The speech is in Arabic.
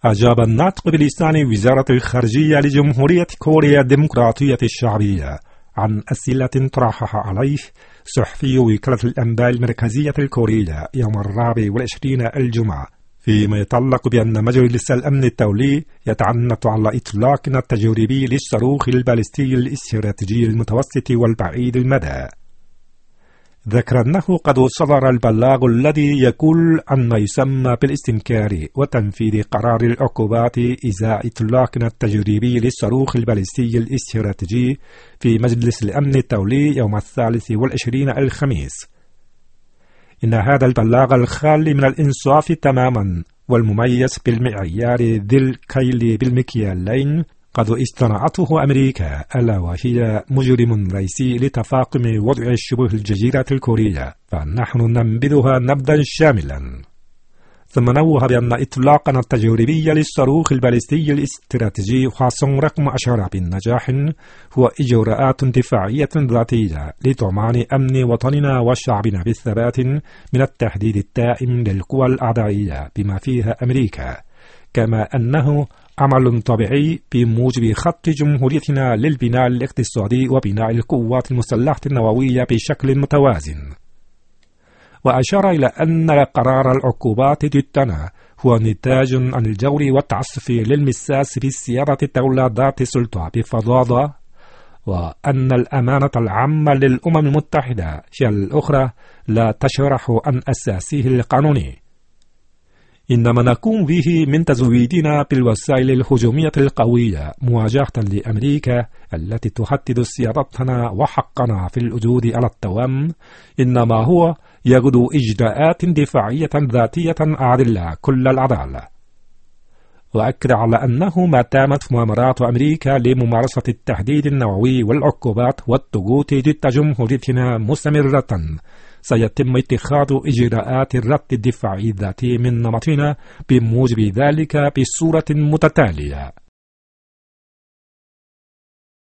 أجاب الناطق بلسان وزارة الخارجية لجمهورية كوريا الديمقراطية الشعبية عن أسئلة طرحها عليه صحفي وكالة الأنباء المركزية الكورية يوم 24 الجمعة، فيما يتعلق بأن مجلس الأمن الدولي يتعنت على إطلاقنا التجريبي للصاروخ البالستي الاستراتيجي المتوسط والبعيد المدى. ذكر أنه قد صدر البلاغ الذي يقول عن ما يسمى بالاستنكار وتنفيذ قرار العقوبات إزاء إطلاقنا التجريبي للصاروخ البالستي الاستراتيجي في مجلس الأمن الدولي يوم 23 الخميس. إن هذا البلاغ الخالي من الإنصاف تماما والمميز بالمعيار ذي الكيل بالمكيالين قد اصطنعته أمريكا، ألا وهي مجرم رئيسي لتفاقم وضع شبه الجزيرة الكورية، فنحن ننبذها نبذا شاملا. ثم نوه بأن إطلاقنا التجريبي للصاروخ البالستي الاستراتيجي حاصل رقم 10 بالنجاح هو إجراءات دفاعية ذاتية لضمان أمن وطننا وشعبنا بالثبات من التهديد الدائم للقوى الأعدائية بما فيها أمريكا، كما أنه عمل طبيعي بموجب خط جمهوريتنا للبناء الاقتصادي وبناء القوات المسلحة النووية بشكل متوازن. وأشار إلى أن قرار العقوبات ضدنا هو نتاج عن الجور والتعسف للمساس بسيادة الدولة ذات السلطة بفظاظة، وأن الأمانة العامة للأمم المتحدة هي الأخرى لا تشرح عن أساسه القانوني. إنما نقوم به من تزويدنا بالوسائل الهجومية القوية مواجهة لأمريكا التي تهدد سيادتنا وحقنا في الوجود على الدوام، إنما هو يغدو إجراءات دفاعية ذاتية عادلة كل العدالة. وأكد على أنه ما دامت مؤامرات أمريكا لممارسة التهديد النووي والعقوبات والضغوط ضد جمهوريتنا مستمرة، سيتم اتخاذ إجراءات الرد الدفاعي الذاتي من نمطنا بموجب ذلك بصورة متتالية.